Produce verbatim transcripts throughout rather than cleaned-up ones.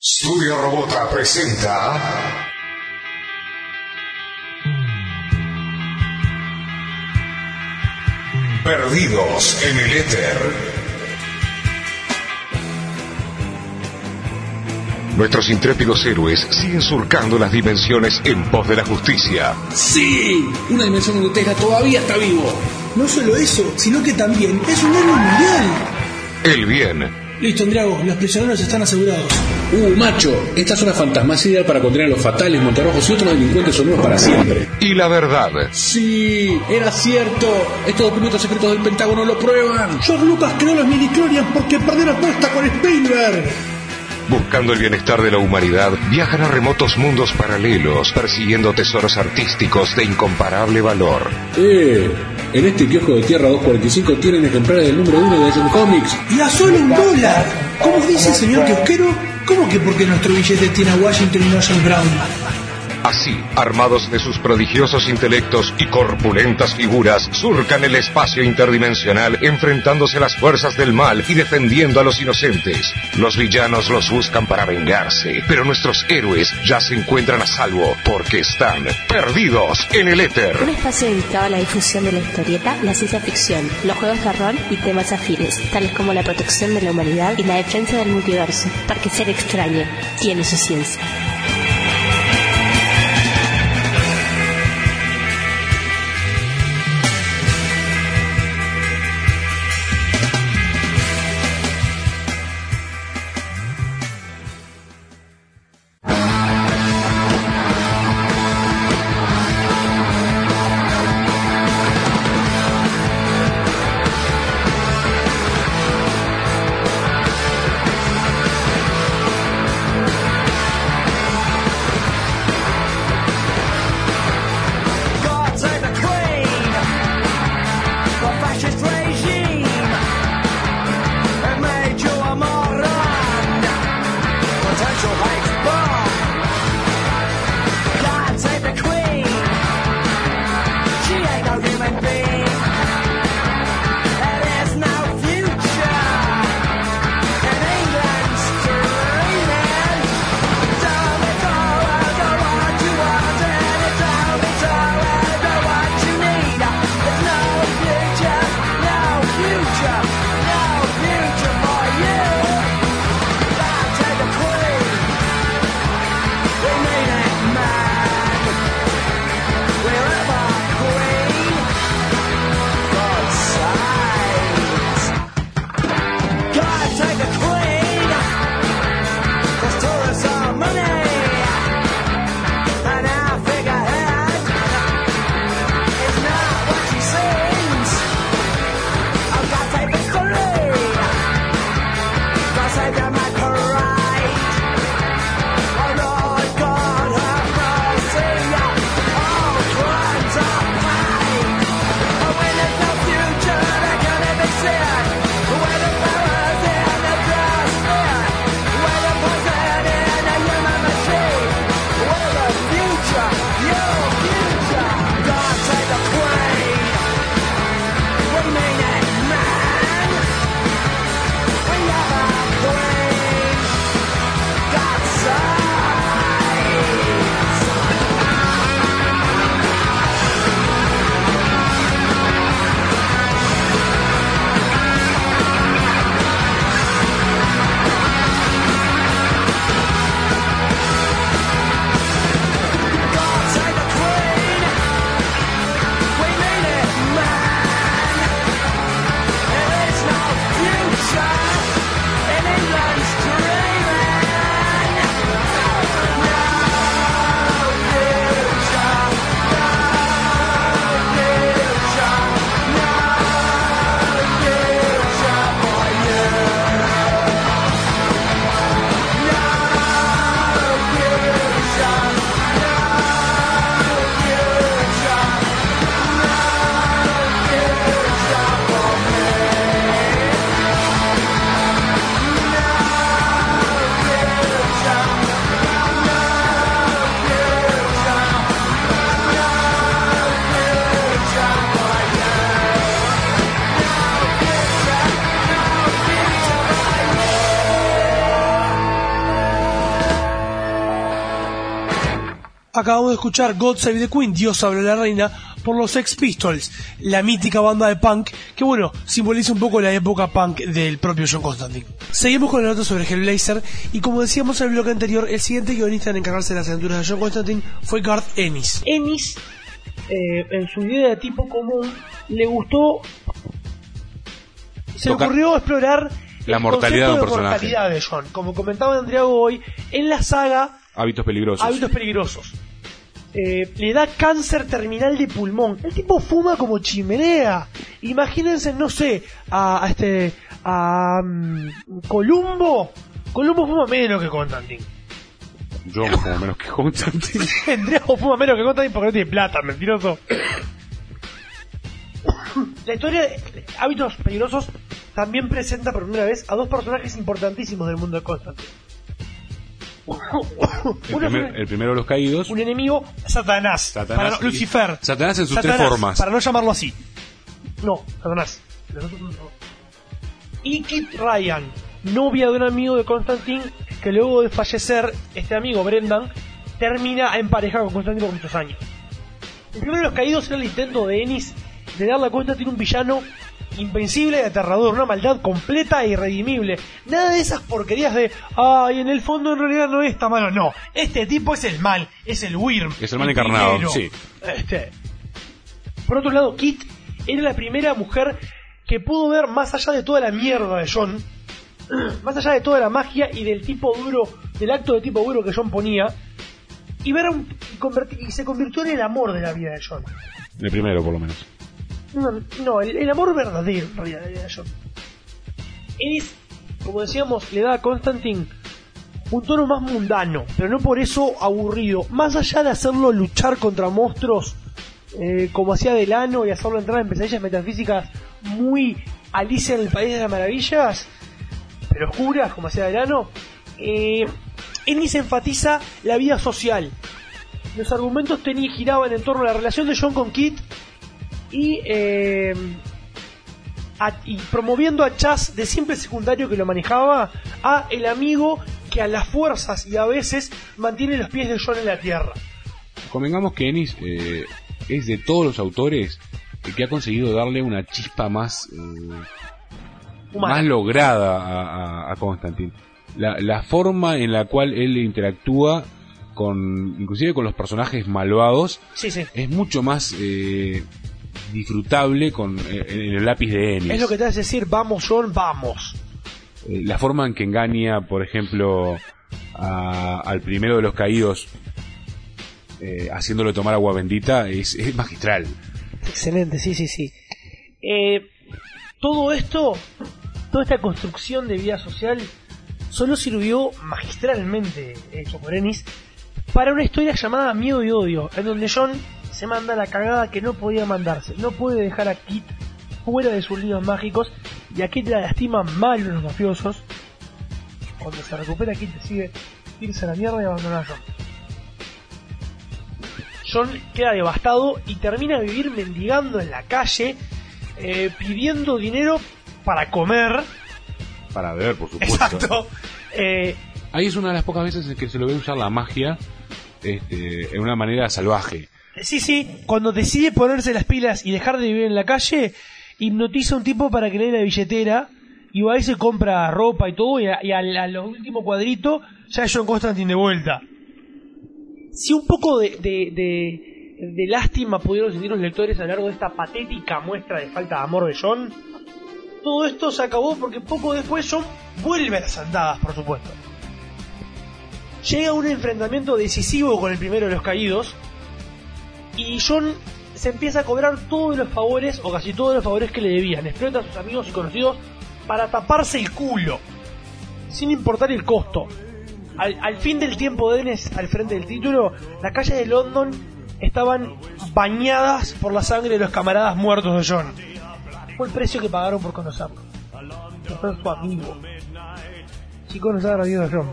Studio Robota presenta Perdidos en el Éter. Nuestros intrépidos héroes siguen surcando las dimensiones en pos de la justicia. ¡Sí! Una dimensión donde Tesla todavía está vivo. No solo eso, sino que también es un héroe mundial. El bien. Listo, Andriago, los prisioneros están asegurados. Uh, macho, esta zona fantasma ideal para contener a los fatales, montarrojos y otros delincuentes unidos para siempre. Y la verdad. Sí, era cierto. Estos documentos secretos del Pentágono lo prueban. George Lucas creó los midichlorians porque perder apuesta con Spielberg. Buscando el bienestar de la humanidad, viajan a remotos mundos paralelos, persiguiendo tesoros artísticos de incomparable valor. Eh, en este kiosco de Tierra doscientos cuarenta y cinco tienen ejemplares del número uno de Action Comics. Y a solo un dólar. ¿Cómo dice el señor kiosquero? ¿Cómo que porque nuestro billete tiene a Washington y no a John Brown? Así, armados de sus prodigiosos intelectos y corpulentas figuras, surcan el espacio interdimensional enfrentándose a las fuerzas del mal y defendiendo a los inocentes. Los villanos los buscan para vengarse, pero nuestros héroes ya se encuentran a salvo porque están perdidos en el éter. Un espacio dedicado a la difusión de la historieta, la ciencia ficción, los juegos de rol y temas afines, tales como la protección de la humanidad y la defensa del multiverso, porque ser extraño tiene su ciencia. Acabamos de escuchar God Save the Queen, Dios salve la reina, por los Sex Pistols, la mítica banda de punk que, bueno, simboliza un poco la época punk del propio John Constantine. Seguimos con la nota sobre Hellblazer, y como decíamos en el bloque anterior, el siguiente guionista en encargarse de las aventuras de John Constantine fue Garth Ennis. Ennis, eh, en su idea de tipo común, le gustó, se le ocurrió explorar la el mortalidad de un concepto de personaje. mortalidad de John, como comentaba Andriago hoy, en la saga Hábitos peligrosos. Hábitos peligrosos. Eh, le da cáncer terminal de pulmón. El tipo fuma como chimenea. Imagínense, no sé, a, a este a um, Columbo. Columbo fuma menos que Constantine. Yo fumo menos que Constantine. Andriago fuma menos que Constantine porque no tiene plata, mentiroso. La historia de Hábitos peligrosos también presenta por primera vez a dos personajes importantísimos del mundo de Constantine. El, primer, el primero de los caídos. Un enemigo, Satanás, Satanás para no, y, Lucifer. Satanás en sus Satanás, tres formas. para no llamarlo así. No, Satanás. Y Kit Ryan, novia de un amigo de Constantine, que luego de fallecer, este amigo Brendan termina emparejado con Constantine por muchos años. El primero de los caídos era el intento de Ennis de darle a Constantine un villano invencible y aterrador, una maldad completa e irredimible. Nada de esas porquerías de ay, en el fondo en realidad no es tan malo. No, este tipo es el mal, es el Wyrm, es el mal encarnado, primero. Sí. Este. Por otro lado, Kit era la primera mujer que pudo ver más allá de toda la mierda de John, más allá de toda la magia y del tipo duro, del acto de tipo duro que John ponía, y ver un, y, convertir, y se convirtió en el amor de la vida de John. El primero, por lo menos. No, no el, el amor verdadero en realidad de John. Ennis, como decíamos, le da a Constantine un tono más mundano, pero no por eso aburrido. Más allá de hacerlo luchar contra monstruos, eh, como hacía Delano, y hacerlo entrar en pesadillas metafísicas muy Alicia en el País de las Maravillas, pero oscuras, como hacía Delano, eh, Ennis enfatiza la vida social. Los argumentos tenían, giraban en torno a la relación de John con Kit, y, eh, a, y promoviendo a Chas de simple secundario que lo manejaba a el amigo que a las fuerzas y a veces mantiene los pies de John en la tierra. Convengamos que Ennis eh, es de todos los autores el que ha conseguido darle una chispa más eh, más lograda a, a, a Constantine. La, la forma en la cual él interactúa con, inclusive con los personajes malvados, sí, sí. es mucho más eh, disfrutable con eh, en el lápiz de Ennis. Es lo que te hace decir, vamos John, vamos. Eh, la forma en que engaña, por ejemplo, a, al primero de los caídos, eh, haciéndolo tomar agua bendita, es, es magistral. Excelente, sí, sí, sí. Eh, todo esto, toda esta construcción de vida social, solo sirvió magistralmente, hecho por Ennis, para una historia llamada Miedo y Odio, en donde John se manda la cagada que no podía mandarse. No puede dejar a Kit fuera de sus líos mágicos, y a Kit la lastiman mal los mafiosos. Cuando se recupera, Kit decide irse a la mierda y abandonar a John. John queda devastado y termina a vivir mendigando en la calle, eh, pidiendo dinero para comer. Para beber, por supuesto. Exacto. Eh, Ahí es una de las pocas veces en que se lo ve usar la magia este, en una manera salvaje. Sí, sí, cuando decide ponerse las pilas y dejar de vivir en la calle, hipnotiza a un tipo para que le dé la billetera, y va y se compra ropa y todo, y a, y a, a los últimos cuadritos ya es John Constantine de vuelta. Si un poco de, de, de, de lástima pudieron sentir los lectores a lo largo de esta patética muestra de falta de amor de John, todo esto se acabó porque poco después John vuelve a las andadas, por supuesto. Llega un enfrentamiento decisivo con el primero de los caídos, y John se empieza a cobrar todos los favores, o casi todos los favores que le debían. Explota a sus amigos y conocidos para taparse el culo, sin importar el costo. Al, al fin del tiempo de Ennis al frente del título, las calles de London estaban bañadas por la sangre de los camaradas muertos de John. Fue el precio que pagaron por conocerlo, por ser su amigo. Si conocer a la vida de John.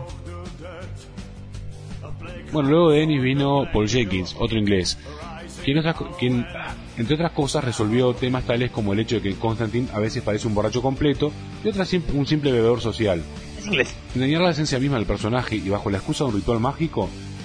Bueno, luego de Ennis vino Paul Jenkins, otro inglés, quien, otras, quien entre otras cosas resolvió temas tales como el hecho de que Constantine a veces parece un borracho completo y otras un simple bebedor social. Es inglés. Sin dañar la esencia misma del personaje y bajo la excusa de un ritual mágico,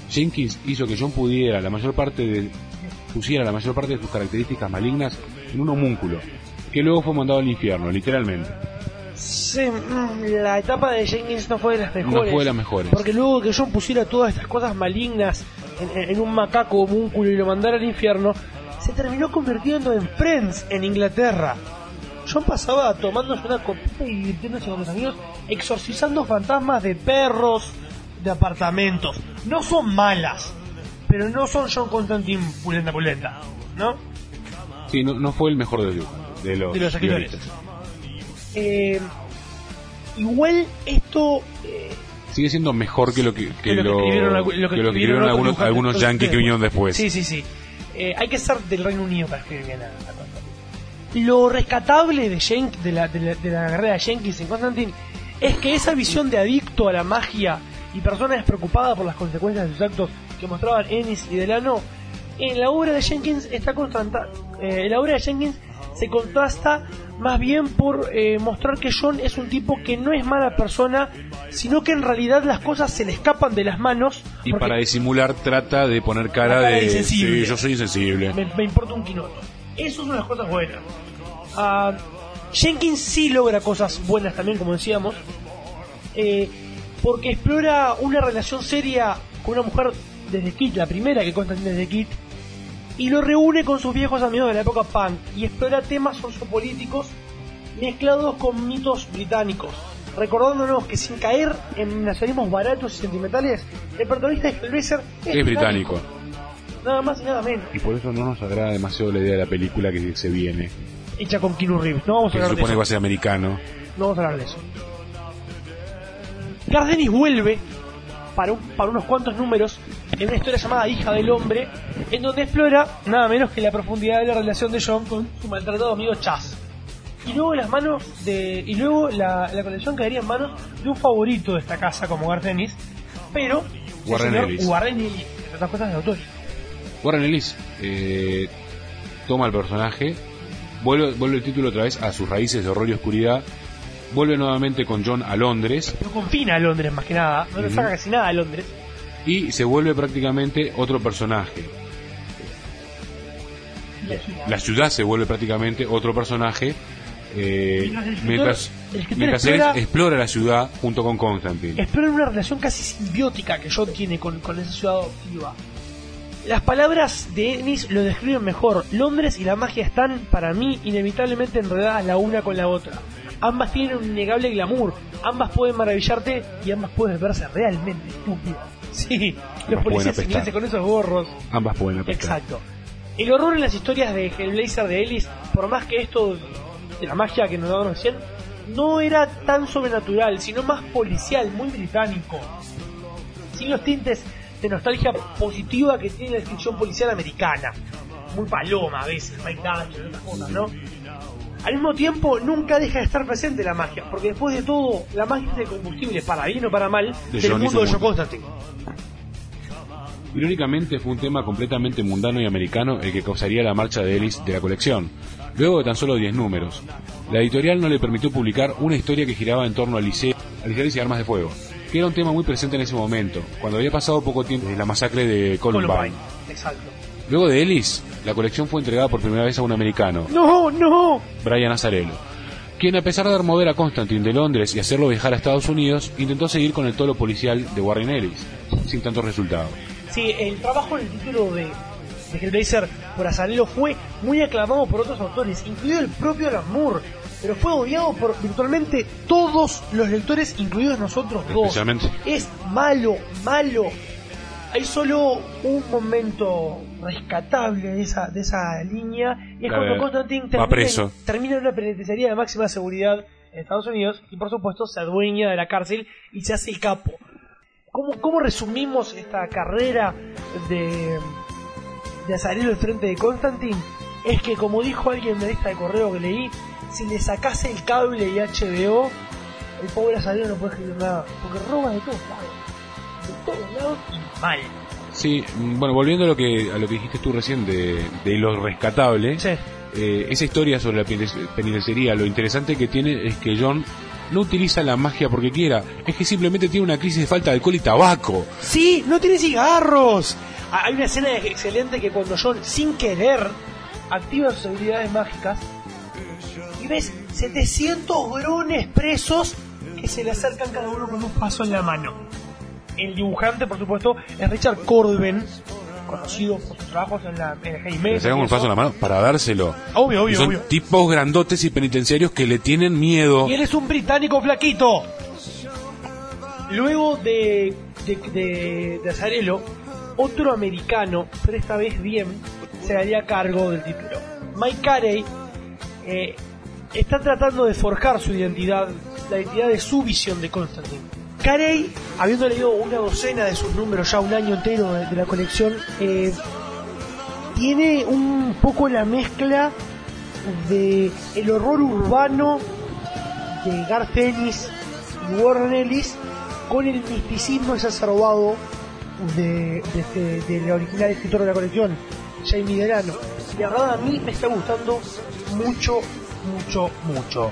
Jenkins hizo que John pudiera la mayor parte de, pusiera la mayor parte de sus características malignas en un homúnculo, que luego fue mandado al infierno, literalmente. Sí, la etapa de Jenkins no fue de las mejores. No fue de las mejores. Porque luego que John pusiera todas estas cosas malignas en, en un macaco homúnculo y lo mandara al infierno, se terminó convirtiendo en Friends en Inglaterra. John pasaba tomándose una copita y divirtiéndose con los amigos, exorcizando fantasmas de perros, de apartamentos. No son malas, pero no son John Constantine pulenta pulenta, ¿no? Sí, no, no fue el mejor de, de los, de los escritores. Eh, igual esto eh, sigue siendo mejor que lo que, que, que lo, lo que escribieron, lo que que escribieron, escribieron algunos, algunos yankees que vinieron después. Sí, sí, sí. Eh, hay que ser del Reino Unido para escribir bien la, la Lo rescatable de, Jen, de, la, de, la, de la carrera de Jenkins en Constantine es que esa visión de adicto a la magia y persona despreocupada por las consecuencias de sus actos que mostraban Ennis y Delano, en la obra de Jenkins está constanta, eh, en la obra de Jenkins se contrasta más bien por eh, mostrar que John es un tipo que no es mala persona, sino que en realidad las cosas se le escapan de las manos. Y para disimular trata de poner cara, cara de sí, yo soy insensible. Me, me importa un quinoto. Eso es una de las cosas buenas. Uh, Jenkins sí logra cosas buenas también, como decíamos, eh, porque explora una relación seria con una mujer desde Kit, la primera que Constantine desde Kit, y lo reúne con sus viejos amigos de la época punk y explora temas sociopolíticos mezclados con mitos británicos, recordándonos que sin caer en nacionalismos baratos y sentimentales, el protagonista de Hellraiser es, es británico. británico. Nada más y nada menos. Y por eso no nos agrada demasiado la idea de la película que se viene. Hecha con Keanu Reeves. No vamos a hablar de eso. Se supone que va a ser americano. No vamos a hablar de eso. Garth Ennis vuelve para, un, para unos cuantos números en una historia llamada Hija del Hombre, en donde explora nada menos que la profundidad de la relación de John con su maltratado amigo Chas. Y luego las manos de y luego la, la colección quedaría en manos de un favorito de esta casa como Garth Ennis, pero Warren Ellis. Warren Ellis, entre otras cosas de autor. Warren Ellis eh, toma el personaje, vuelve, vuelve el título otra vez a sus raíces de horror y oscuridad, vuelve nuevamente con John a Londres. Lo confina a Londres más que nada, no uh-huh. le saca casi nada a Londres. Y se vuelve prácticamente otro personaje. La ciudad, la ciudad se vuelve prácticamente otro personaje. Eh, mientras mientras, mientras explora, él explora la ciudad junto con Constantine. Explora una relación casi simbiótica que John tiene con, con esa ciudad adoptiva. Las palabras de Ennis lo describen mejor. Londres y la magia están, para mí, inevitablemente enredadas la una con la otra. Ambas tienen un innegable glamour, ambas pueden maravillarte y ambas pueden verse realmente estúpidas. Sí, ambas los policías ingleses con esos gorros. Ambas pueden apestar. Exacto. El horror en las historias de Hellblazer de Ellis, por más que esto de la magia que nos daban recién, no era tan sobrenatural, sino más policial, muy británico. Sin los tintes de nostalgia positiva que tiene la descripción policial americana. Muy paloma a veces, Mike Dutch y otras cosas, ¿no? Al mismo tiempo, nunca deja de estar presente la magia, porque después de todo, la magia es el combustible, para bien o para mal, de del Johnny mundo de John mundo. Constantine. Irónicamente, fue un tema completamente mundano y americano el que causaría la marcha de Ellis de la colección, luego de tan solo diez números. La editorial no le permitió publicar una historia que giraba en torno a liceo, a liceos y armas de fuego, que era un tema muy presente en ese momento, cuando había pasado poco tiempo desde la masacre de Columbine. Columbine. Exacto. Luego de Ellis, la colección fue entregada por primera vez a un americano, ¡No, no! Brian Azzarello, quien, a pesar de remover a Constantine de Londres y hacerlo viajar a Estados Unidos, intentó seguir con el tolo policial de Warren Ellis, sin tanto resultado. Sí, el trabajo en el título de, de Hellblazer por Azzarello fue muy aclamado por otros autores, incluido el propio Alan Moore, pero fue odiado por virtualmente todos los lectores, incluidos nosotros dos. Es malo, malo. Hay solo un momento rescatable de esa de esa línea, y es cuando Constantine termina, termina en una penitenciaría de máxima seguridad en Estados Unidos y por supuesto se adueña de la cárcel y se hace el capo. ¿Cómo, cómo resumimos esta carrera de, de Azzarello al frente de Constantine? Es que, como dijo alguien en la lista de correo que leí, si le sacase el cable y H B O, el pobre Azzarello no puede escribir nada, porque roba de todos lados, de todos lados y mal. Sí, bueno, volviendo a lo que a lo que dijiste tú recién de, de lo rescatable, sí. eh, esa historia sobre la penitenciaría, lo interesante que tiene es que John no utiliza la magia porque quiera, es que simplemente tiene una crisis de falta de alcohol y tabaco. Sí, no tiene cigarros. Hay una escena excelente que cuando John, sin querer, activa sus habilidades mágicas y ves setecientos grones presos que se le acercan cada uno con un paso en la mano. El dibujante, por supuesto, es Richard Corben, conocido por sus trabajos en la en Jaime. Le sacan un paso en la mano para dárselo. Obvio, obvio, y son obvio. tipos grandotes y penitenciarios que le tienen miedo. Y él es un británico flaquito. Luego de de, de, de Azzarello, otro americano, pero esta vez bien, se haría cargo del título. Mike Carey eh, está tratando de forjar su identidad, la identidad de su visión de Constantine. Carey, habiendo leído una docena de sus números, ya un año entero de, de la colección, eh, tiene un poco la mezcla de el horror urbano de Garth Ennis y Warren Ellis con el misticismo exacerbado de, de, este, del original escritor de la colección, Jamie Delano. Y la verdad a mí me está gustando mucho, mucho, mucho.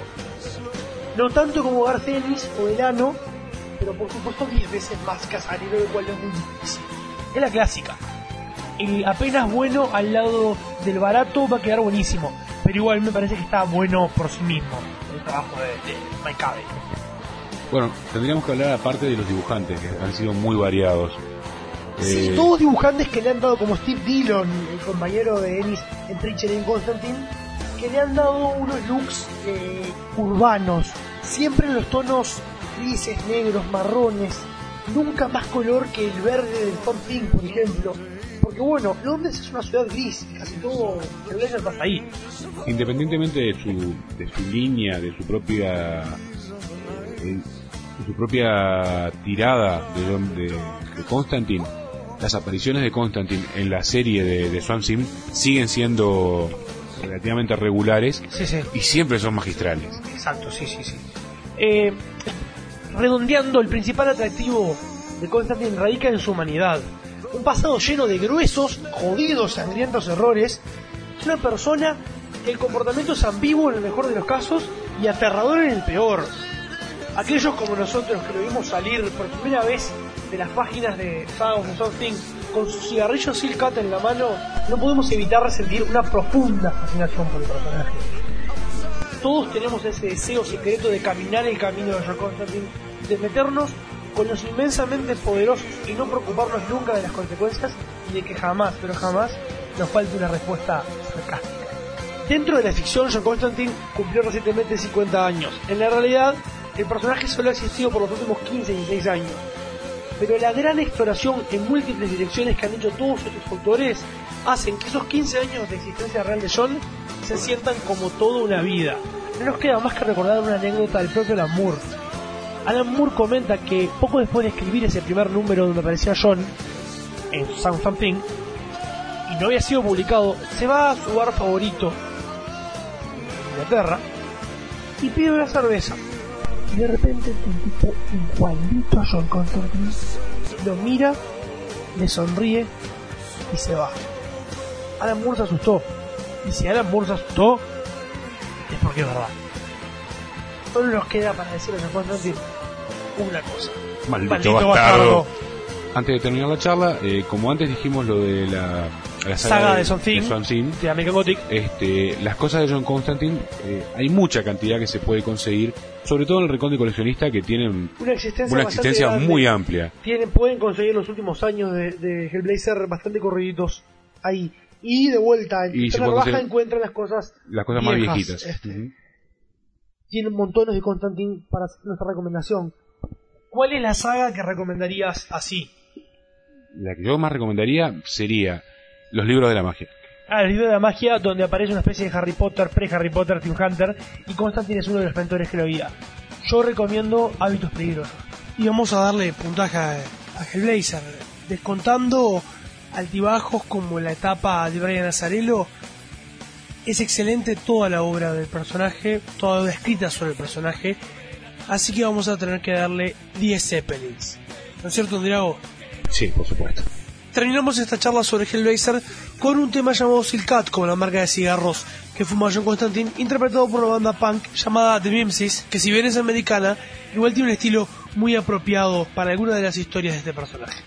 No tanto como Garth Ennis o Delano, pero por supuesto diez veces más que Azzarello, lo cual es muy difícil. Es la clásica. El apenas bueno al lado del barato va a quedar buenísimo, pero igual me parece que está bueno por sí mismo el trabajo de, de Mike Carey. Bueno, tendríamos que hablar aparte de los dibujantes, que han sido muy variados. Sí, eh... todos dibujantes que le han dado, como Steve Dillon, el compañero de Ennis en Preacher y en Constantine, que le han dado unos looks eh, urbanos, siempre en los tonos grises, negros, marrones, nunca más color que el verde del Swamp Thing, por ejemplo. Porque bueno, Londres es una ciudad gris, casi todo el Blazer pasa ahí. Independientemente de su, de su línea, de su propia eh, de su propia tirada de, de, de Constantine, las apariciones de Constantine en la serie de, de Swamp Thing siguen siendo relativamente regulares, sí, sí. Y siempre son magistrales. Exacto, sí, sí, sí. Eh, redondeando, el principal atractivo de Constantine radica en su humanidad. Un pasado lleno de gruesos, jodidos, sangrientos errores. Es una persona que el comportamiento es ambiguo en el mejor de los casos y aterrador en el peor. Aquellos como nosotros que lo vimos salir por primera vez de las páginas de Saga of the Swamp Thing con su cigarrillo Silk Cut en la mano, no podemos evitar resentir una profunda fascinación por el personaje. Todos tenemos ese deseo secreto de caminar el camino de John Constantine, de meternos con los inmensamente poderosos y no preocuparnos nunca de las consecuencias y de que jamás, pero jamás, nos falte una respuesta sarcástica. Dentro de la ficción, John Constantine cumplió recientemente cincuenta años. En la realidad, el personaje solo ha existido por los últimos quince y dieciséis años. Pero la gran exploración en múltiples direcciones que han hecho todos estos autores hacen que esos quince años de existencia real de John se sientan como toda una vida. No nos queda más que recordar una anécdota del propio Alan Moore. Alan Moore comenta que poco después de escribir ese primer número donde aparecía John en Saga of the Swamp Thing y no había sido publicado, se va a su bar favorito en Inglaterra y pide una cerveza. Y de repente un tipo igualito a John Constantine lo mira, le sonríe y se va. Alan Moore se asustó. Y si Alan Moore se asustó, es porque es verdad. Solo nos queda para decirle a John Constantine una cosa. Maldito, Maldito bastardo. bastardo. Antes de terminar la charla, eh, como antes dijimos lo de la, la saga, Saga de, de Swamp Thing, de, Swamp Thing, de American Gothic, este, las cosas de John Constantine, eh, hay mucha cantidad que se puede conseguir, sobre todo en el rincón de coleccionista, que tienen una existencia, una existencia muy amplia. Tienen, pueden conseguir los últimos años de, de Hellblazer bastante corriditos ahí. Y de vuelta, en y la baja encuentran las cosas las cosas viejas, más viejitas. Este. Uh-huh. Tienen montones de Constantine para hacer nuestra recomendación. ¿Cuál es la saga que recomendarías así? La que yo más recomendaría sería los libros de la magia. Ah, el libro de la magia, donde aparece una especie de Harry Potter, pre-Harry Potter, Tim Hunter, y Constantine es uno de los mentores que lo guía. Yo recomiendo Hábitos Peligrosos. Y vamos a darle puntaje a, a Hellblazer, descontando altibajos como la etapa de Brian Azzarello. Es excelente toda la obra del personaje, toda la escrita sobre el personaje, así que vamos a tener que darle diez Zeppelins. ¿No es cierto, Drago? Sí, por supuesto. terminamos esta charla sobre Hellblazer con un tema llamado Silcat, como la marca de cigarros que fuma John Constantine, interpretado por una banda punk llamada The Mimesis, que si bien es americana, igual tiene un estilo muy apropiado para alguna de las historias de este personaje.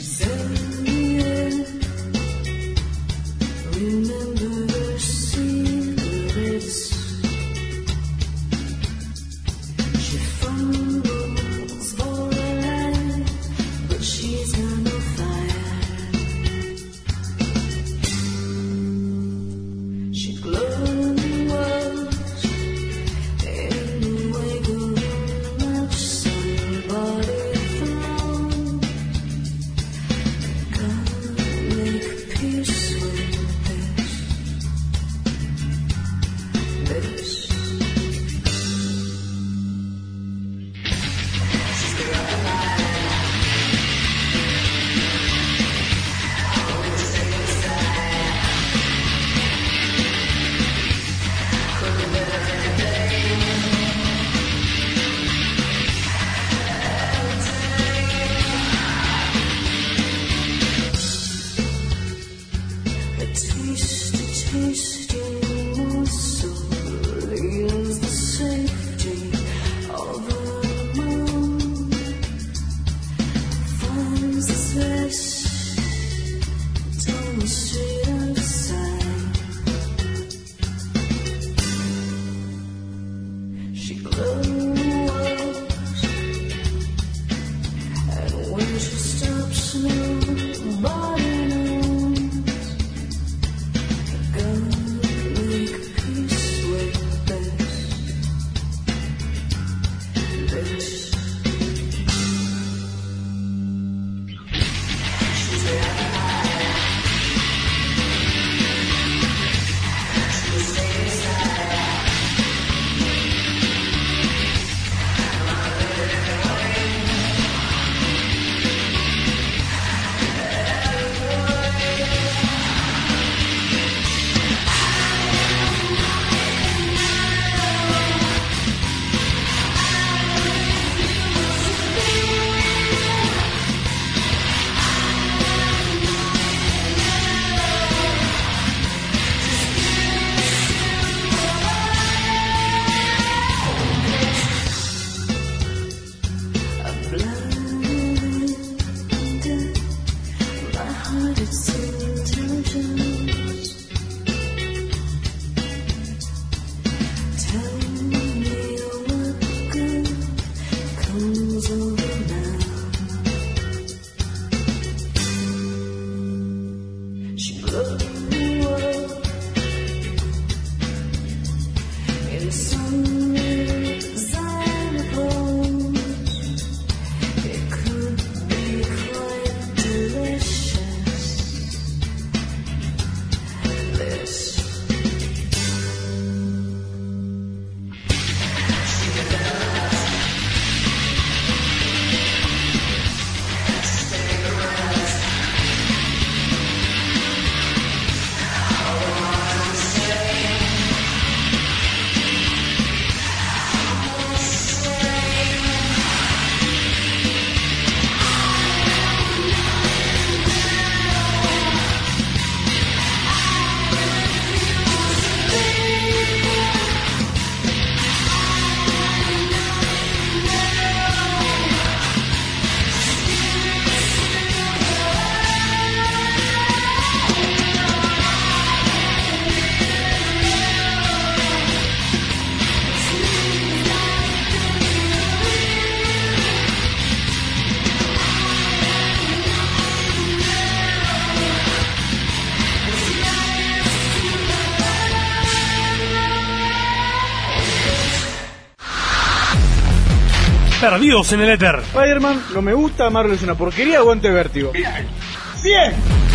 Perdidos en el éter. Spider-Man no me gusta, Marvel es una porquería, aguante Vértigo. Bien. Bien.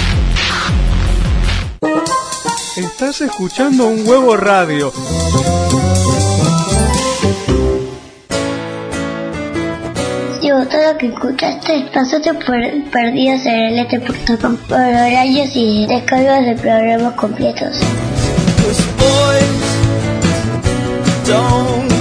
Estás escuchando Un Huevo Radio. Si gustó lo que escuchaste, pasate por perdidos en el éter punto com por horarios y descargas de programas completos. Boys don't